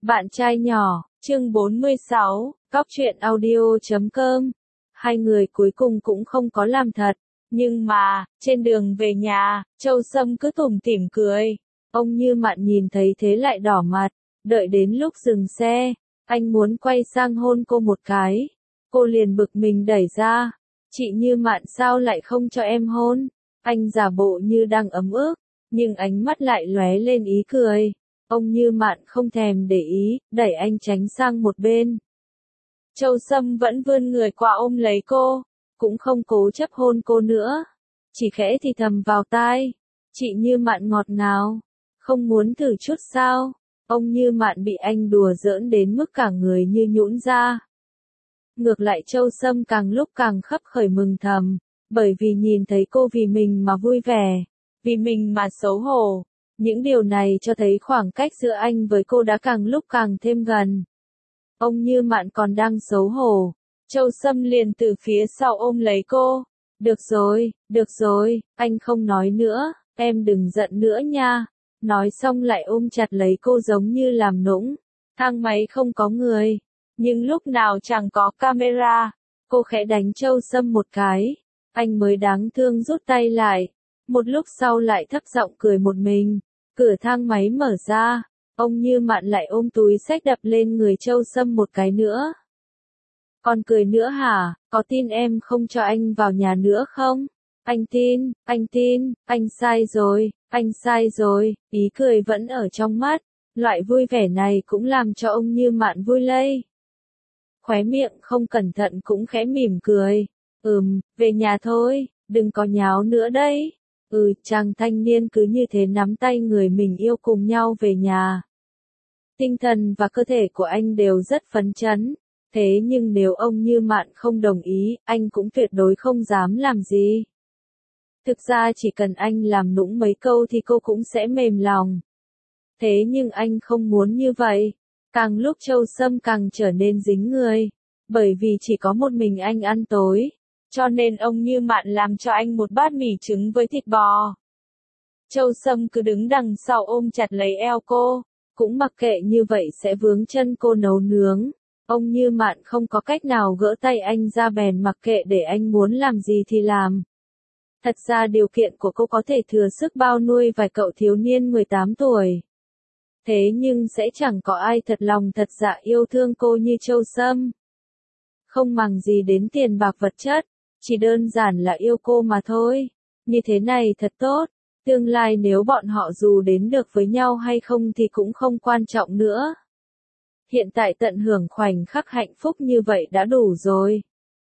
Bạn trai nhỏ, chương 46, Góc truyện audio.com. Hai người cuối cùng cũng không có làm thật, nhưng mà, trên đường về nhà, Châu Sâm cứ tủm tỉm cười. Ông Như Mạn nhìn thấy thế lại đỏ mặt, đợi đến lúc dừng xe, anh muốn quay sang hôn cô một cái. Cô liền bực mình đẩy ra. Chị Như Mạn sao lại không cho em hôn? Anh giả bộ như đang ấm ức, nhưng ánh mắt lại lóe lên ý cười. Ông Như Mạn không thèm để ý, đẩy anh tránh sang một bên. Châu Sâm vẫn vươn người qua ôm lấy cô, cũng không cố chấp hôn cô nữa, chỉ khẽ thì thầm vào tai. Chị Như Mạn ngọt ngào, không muốn thử chút sao? Ông Như Mạn bị anh đùa giỡn đến mức cả người như nhũn ra. Ngược lại Châu Sâm càng lúc càng khấp khởi mừng thầm, bởi vì nhìn thấy cô vì mình mà vui vẻ, vì mình mà xấu hổ. Những điều này cho thấy khoảng cách giữa anh với cô đã càng lúc càng thêm gần. Ông Như Mạn còn đang xấu hổ, Châu Sâm liền từ phía sau ôm lấy cô. Được rồi, anh không nói nữa, em đừng giận nữa nha. Nói xong lại ôm chặt lấy cô giống như làm nũng. Thang máy không có người, nhưng lúc nào chẳng có camera. Cô khẽ đánh Châu Sâm một cái, anh mới đáng thương rút tay lại. Một lúc sau lại thấp giọng cười một mình. Cửa thang máy mở ra, ông Như Mạn lại ôm túi xách đập lên người Châu Sâm một cái nữa. Còn cười nữa hả? Có tin em không cho anh vào nhà nữa không? Anh tin, anh sai rồi, ý cười vẫn ở trong mắt. Loại vui vẻ này cũng làm cho ông Như Mạn vui lây. Khóe miệng không cẩn thận cũng khẽ mỉm cười. Về nhà thôi, đừng có nháo nữa đấy. Chàng thanh niên cứ như thế nắm tay người mình yêu cùng nhau về nhà. Tinh thần và cơ thể của anh đều rất phấn chấn. Thế nhưng nếu ông Như Mạn không đồng ý, anh cũng tuyệt đối không dám làm gì. Thực ra chỉ cần anh làm nũng mấy câu thì cô cũng sẽ mềm lòng. Thế nhưng anh không muốn như vậy. Càng lúc Châu Sâm càng trở nên dính người. Bởi vì chỉ có một mình anh ăn tối. Cho nên ông Như Mạn làm cho anh một bát mì trứng với thịt bò. Châu Sâm cứ đứng đằng sau ôm chặt lấy eo cô, cũng mặc kệ như vậy sẽ vướng chân cô nấu nướng. Ông Như Mạn không có cách nào gỡ tay anh ra bèn mặc kệ để anh muốn làm gì thì làm. Thật ra điều kiện của cô có thể thừa sức bao nuôi vài cậu thiếu niên 18 tuổi. Thế nhưng sẽ chẳng có ai thật lòng thật dạ yêu thương cô như Châu Sâm. Không màng gì đến tiền bạc vật chất, chỉ đơn giản là yêu cô mà thôi. Như thế này thật tốt, tương lai nếu bọn họ dù đến được với nhau hay không thì cũng không quan trọng nữa. Hiện tại tận hưởng khoảnh khắc hạnh phúc như vậy đã đủ rồi.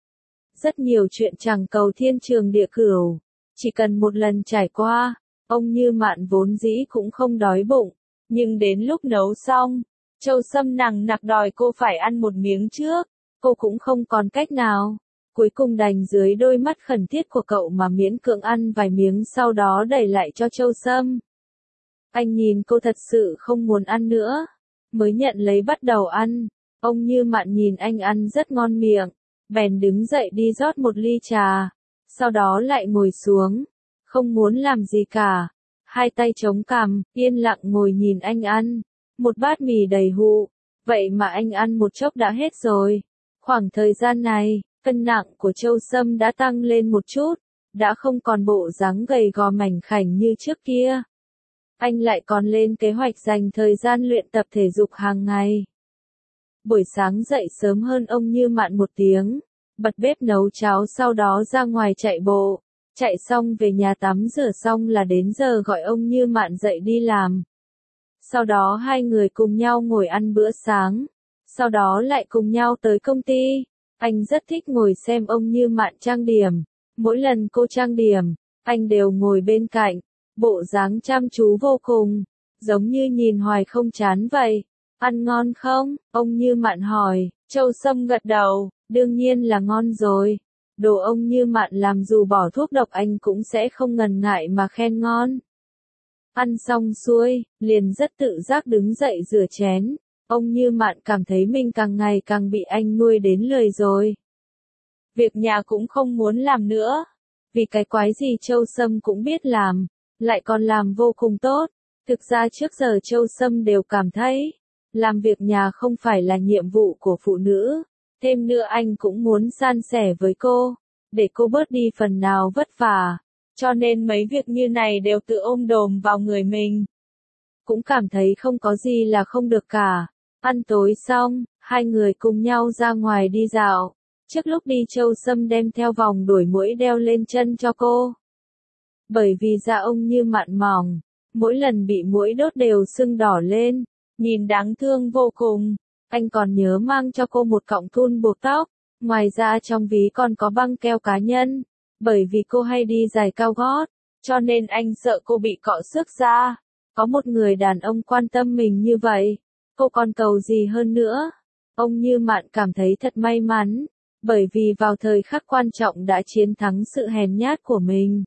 Rất nhiều chuyện chẳng cầu thiên trường địa cửu, chỉ cần một lần trải qua. Ông Như Mạn vốn dĩ cũng không đói bụng, nhưng đến lúc nấu xong, Châu Sâm nằng nặc đòi cô phải ăn một miếng trước, cô cũng không còn cách nào. Cuối cùng đành dưới đôi mắt khẩn thiết của cậu mà miễn cưỡng ăn vài miếng sau đó đẩy lại cho Châu Sâm. Anh nhìn cô thật sự không muốn ăn nữa, mới nhận lấy bắt đầu ăn. Ông Như Mạn nhìn anh ăn rất ngon miệng, bèn đứng dậy đi rót một ly trà, sau đó lại ngồi xuống, không muốn làm gì cả, hai tay chống cằm, yên lặng ngồi nhìn anh ăn. Một bát mì đầy hụ, vậy mà anh ăn một chốc đã hết rồi. Khoảng thời gian này, cân nặng của Châu Sâm đã tăng lên một chút, đã không còn bộ dáng gầy gò mảnh khảnh như trước kia. Anh lại còn lên kế hoạch dành thời gian luyện tập thể dục hàng ngày. Buổi sáng dậy sớm hơn ông Như Mạn một tiếng, bật bếp nấu cháo sau đó ra ngoài chạy bộ. Chạy xong về nhà tắm rửa xong là đến giờ gọi ông Như Mạn dậy đi làm. Sau đó hai người cùng nhau ngồi ăn bữa sáng, sau đó lại cùng nhau tới công ty. Anh rất thích ngồi xem ông Như Mạn trang điểm. Mỗi lần cô trang điểm, anh đều ngồi bên cạnh, bộ dáng chăm chú vô cùng, giống như nhìn hoài không chán vậy. Ăn ngon không? Ông Như Mạn hỏi. Châu Sâm gật đầu, đương nhiên là ngon rồi. Đồ ông Như Mạn làm dù bỏ thuốc độc anh cũng sẽ không ngần ngại mà khen ngon. Ăn xong xuôi, liền rất tự giác đứng dậy rửa chén. Ông Như Mạn cảm thấy mình càng ngày càng bị anh nuôi đến lười rồi. Việc nhà cũng không muốn làm nữa. Vì cái quái gì Châu Sâm cũng biết làm, lại còn làm vô cùng tốt. Thực ra trước giờ Châu Sâm đều cảm thấy, Làm việc nhà không phải là nhiệm vụ của phụ nữ. Thêm nữa anh cũng muốn san sẻ với cô, để cô bớt đi phần nào vất vả. Cho nên mấy việc như này đều tự ôm đồm vào người mình. Cũng cảm thấy không có gì là không được cả. Ăn tối xong, hai người cùng nhau ra ngoài đi dạo. Trước lúc đi Châu Sâm đem theo vòng đuổi muỗi đeo lên chân cho cô. Bởi vì da ông Như Mạn mỏng, mỗi lần bị muỗi đốt đều sưng đỏ lên, nhìn đáng thương vô cùng. Anh còn nhớ mang cho cô một cọng thun buộc tóc, ngoài ra trong ví còn có băng keo cá nhân. Bởi vì cô hay đi giày cao gót, cho nên anh sợ cô bị cọ xước da. Có một người đàn ông quan tâm mình như vậy, cô còn cầu gì hơn nữa. Ông Như Mạn cảm thấy thật may mắn, bởi vì vào thời khắc quan trọng đã chiến thắng sự hèn nhát của mình.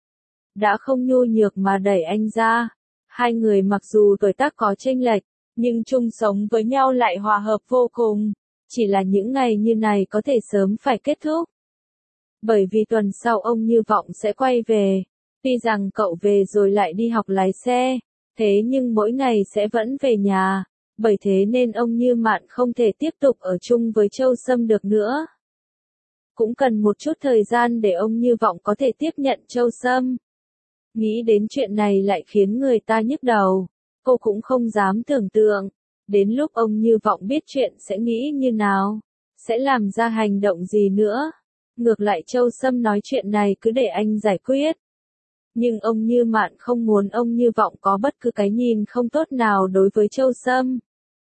Đã không nhu nhược mà đẩy anh ra. Hai người mặc dù tuổi tác có chênh lệch, nhưng chung sống với nhau lại hòa hợp vô cùng. Chỉ là những ngày như này có thể sớm phải kết thúc. Bởi vì tuần sau ông Như Vọng sẽ quay về. Tuy rằng cậu về rồi lại đi học lái xe, thế nhưng mỗi ngày sẽ vẫn về nhà. Bởi thế nên ông Như Mạn không thể tiếp tục ở chung với Châu Sâm được nữa. Cũng cần một chút thời gian để ông Như Vọng có thể tiếp nhận Châu Sâm. Nghĩ đến chuyện này lại khiến người ta nhức đầu. Cô cũng không dám tưởng tượng. Đến lúc ông Như Vọng biết chuyện sẽ nghĩ như nào. Sẽ làm ra hành động gì nữa. Ngược lại Châu Sâm nói chuyện này cứ để anh giải quyết. Nhưng ông Như Mạn không muốn ông Như Vọng có bất cứ cái nhìn không tốt nào đối với Châu Sâm.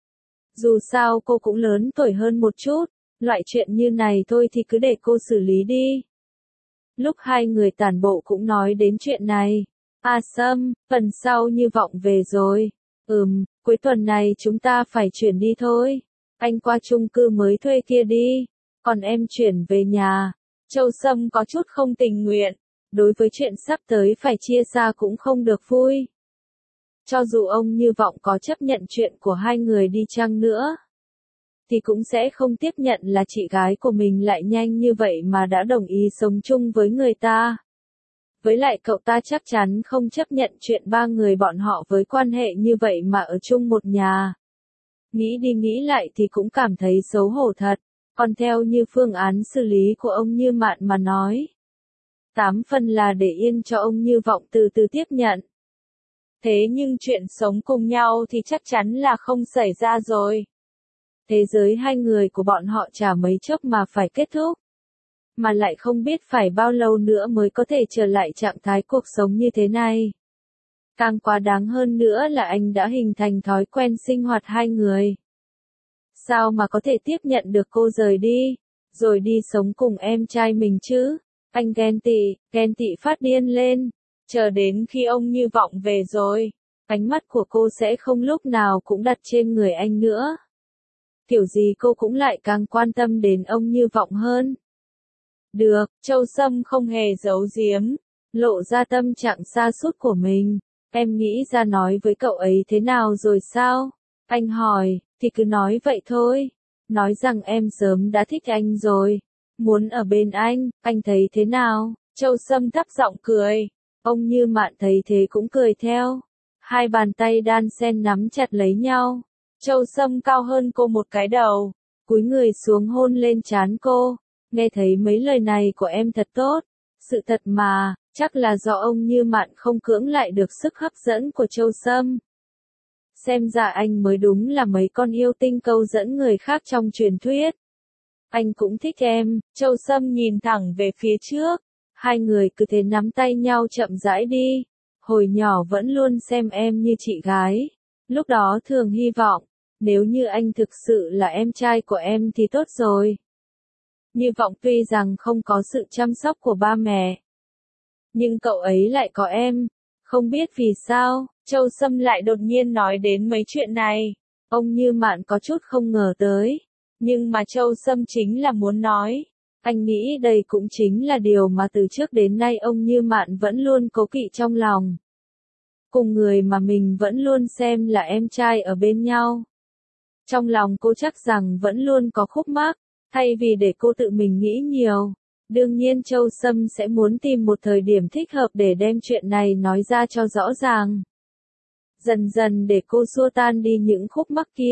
Dù sao cô cũng lớn tuổi hơn một chút. Loại chuyện như này thôi thì cứ để cô xử lý đi. Lúc hai người tản bộ cũng nói đến chuyện này. À Sâm, phần sau Như Vọng về rồi. Cuối tuần này chúng ta phải chuyển đi thôi. Anh qua chung cư mới thuê kia đi. Còn em chuyển về nhà. Châu Sâm có chút không tình nguyện. Đối với chuyện sắp tới phải chia xa cũng không được vui. Cho dù ông Như Vọng có chấp nhận chuyện của hai người đi chăng nữa, thì cũng sẽ không tiếp nhận là chị gái của mình lại nhanh như vậy mà đã đồng ý sống chung với người ta. Với lại cậu ta chắc chắn không chấp nhận chuyện ba người bọn họ với quan hệ như vậy mà ở chung một nhà. Nghĩ đi nghĩ lại thì cũng cảm thấy xấu hổ thật. Còn theo như phương án xử lý của ông Như Mạn mà nói, 8 phần là để yên cho ông Như Vọng từ từ tiếp nhận. Thế nhưng chuyện sống cùng nhau thì chắc chắn là không xảy ra rồi. Thế giới hai người của bọn họ chả mấy chốc mà phải kết thúc. Mà lại không biết phải bao lâu nữa mới có thể trở lại trạng thái cuộc sống như thế này. Càng quá đáng hơn nữa là anh đã hình thành thói quen sinh hoạt hai người. Sao mà có thể tiếp nhận được cô rời đi, rồi đi sống cùng em trai mình chứ? Anh ghen tị phát điên lên. Chờ đến khi ông Như Vọng về rồi, ánh mắt của cô sẽ không lúc nào cũng đặt trên người anh nữa. Kiểu gì cô cũng lại càng quan tâm đến ông Như Vọng hơn. Được, Châu Sâm không hề giấu giếm, lộ ra tâm trạng sa sút của mình. Em nghĩ ra nói với cậu ấy thế nào rồi sao? Anh hỏi, thì cứ nói vậy thôi. Nói rằng em sớm đã thích anh rồi. Muốn ở bên anh thấy thế nào? Châu Sâm thấp giọng cười. Ông Như Mạn thấy thế cũng cười theo. Hai bàn tay đan sen nắm chặt lấy nhau. Châu Sâm cao hơn cô một cái đầu. Cúi người xuống hôn lên trán cô. Nghe thấy mấy lời này của em thật tốt. Sự thật mà, chắc là do ông Như Mạn không cưỡng lại được sức hấp dẫn của Châu Sâm. Xem ra anh mới đúng là mấy con yêu tinh câu dẫn người khác trong truyền thuyết. Anh cũng thích em. Châu Sâm nhìn thẳng về phía trước. Hai người cứ thế nắm tay nhau chậm rãi đi. Hồi nhỏ vẫn luôn xem em như chị gái. Lúc đó thường hy vọng, nếu như anh thực sự là em trai của em thì tốt rồi. Như Vọng tuy rằng không có sự chăm sóc của ba mẹ, nhưng cậu ấy lại có em. Không biết vì sao, Châu Sâm lại đột nhiên nói đến mấy chuyện này. Ông Như Mạn có chút không ngờ tới. Nhưng mà Châu Sâm chính là muốn nói. Anh nghĩ đây cũng chính là điều mà từ trước đến nay ông Như Mạn vẫn luôn cố kỵ trong lòng. Cùng người mà mình vẫn luôn xem là em trai ở bên nhau. Trong lòng cô chắc rằng vẫn luôn có khúc mắc, thay vì để cô tự mình nghĩ nhiều. Đương nhiên Châu Sâm sẽ muốn tìm một thời điểm thích hợp để đem chuyện này nói ra cho rõ ràng. Dần dần để cô xua tan đi những khúc mắc kia.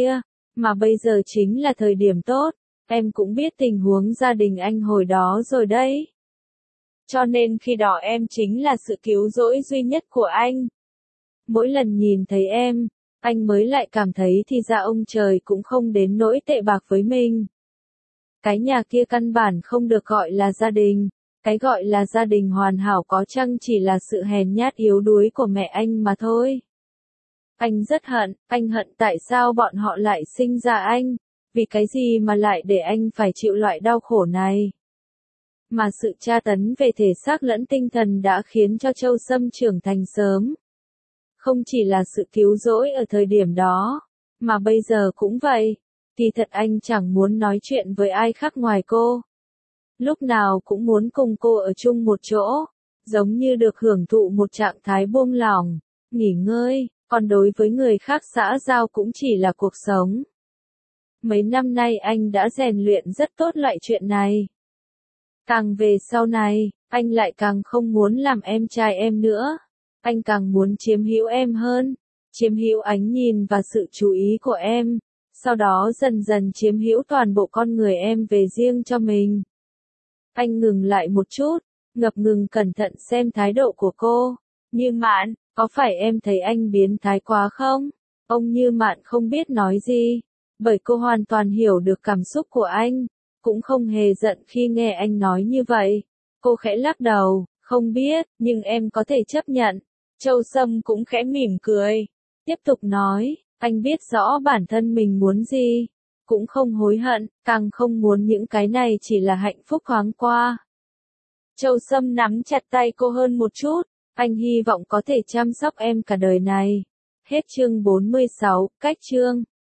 Mà bây giờ chính là thời điểm tốt, em cũng biết tình huống gia đình anh hồi đó rồi đấy. Cho nên khi đó em chính là sự cứu rỗi duy nhất của anh. Mỗi lần nhìn thấy em, anh mới lại cảm thấy thì ra ông trời cũng không đến nỗi tệ bạc với mình. Cái nhà kia căn bản không được gọi là gia đình, cái gọi là gia đình hoàn hảo có chăng chỉ là sự hèn nhát yếu đuối của mẹ anh mà thôi. Anh rất hận, anh hận tại sao bọn họ lại sinh ra anh, vì cái gì mà lại để anh phải chịu loại đau khổ này. Mà sự tra tấn về thể xác lẫn tinh thần đã khiến cho Châu Sâm trưởng thành sớm. Không chỉ là sự cứu rỗi ở thời điểm đó, mà bây giờ cũng vậy. Thì thật anh chẳng muốn nói chuyện với ai khác ngoài cô. Lúc nào cũng muốn cùng cô ở chung một chỗ, giống như được hưởng thụ một trạng thái buông lỏng, nghỉ ngơi, còn đối với người khác xã giao cũng chỉ là cuộc sống. Mấy năm nay anh đã rèn luyện rất tốt loại chuyện này. Càng về sau này, anh lại càng không muốn làm em trai em nữa. Anh càng muốn chiếm hữu em hơn, chiếm hữu ánh nhìn và sự chú ý của em, sau đó dần dần chiếm hữu toàn bộ con người em về riêng cho mình. Anh ngừng lại một chút, ngập ngừng cẩn thận xem thái độ của cô. Như Mạn, có phải em thấy anh biến thái quá không? Ông Như Mạn không biết nói gì, bởi cô hoàn toàn hiểu được cảm xúc của anh, cũng không hề giận khi nghe anh nói như vậy. Cô khẽ lắc đầu, không biết, nhưng em có thể chấp nhận. Châu Sâm cũng khẽ mỉm cười, tiếp tục nói, anh biết rõ bản thân mình muốn gì, cũng không hối hận, càng không muốn những cái này chỉ là hạnh phúc thoáng qua. Châu Sâm nắm chặt tay cô hơn một chút, anh hy vọng có thể chăm sóc em cả đời này. Hết chương 46, cách chương.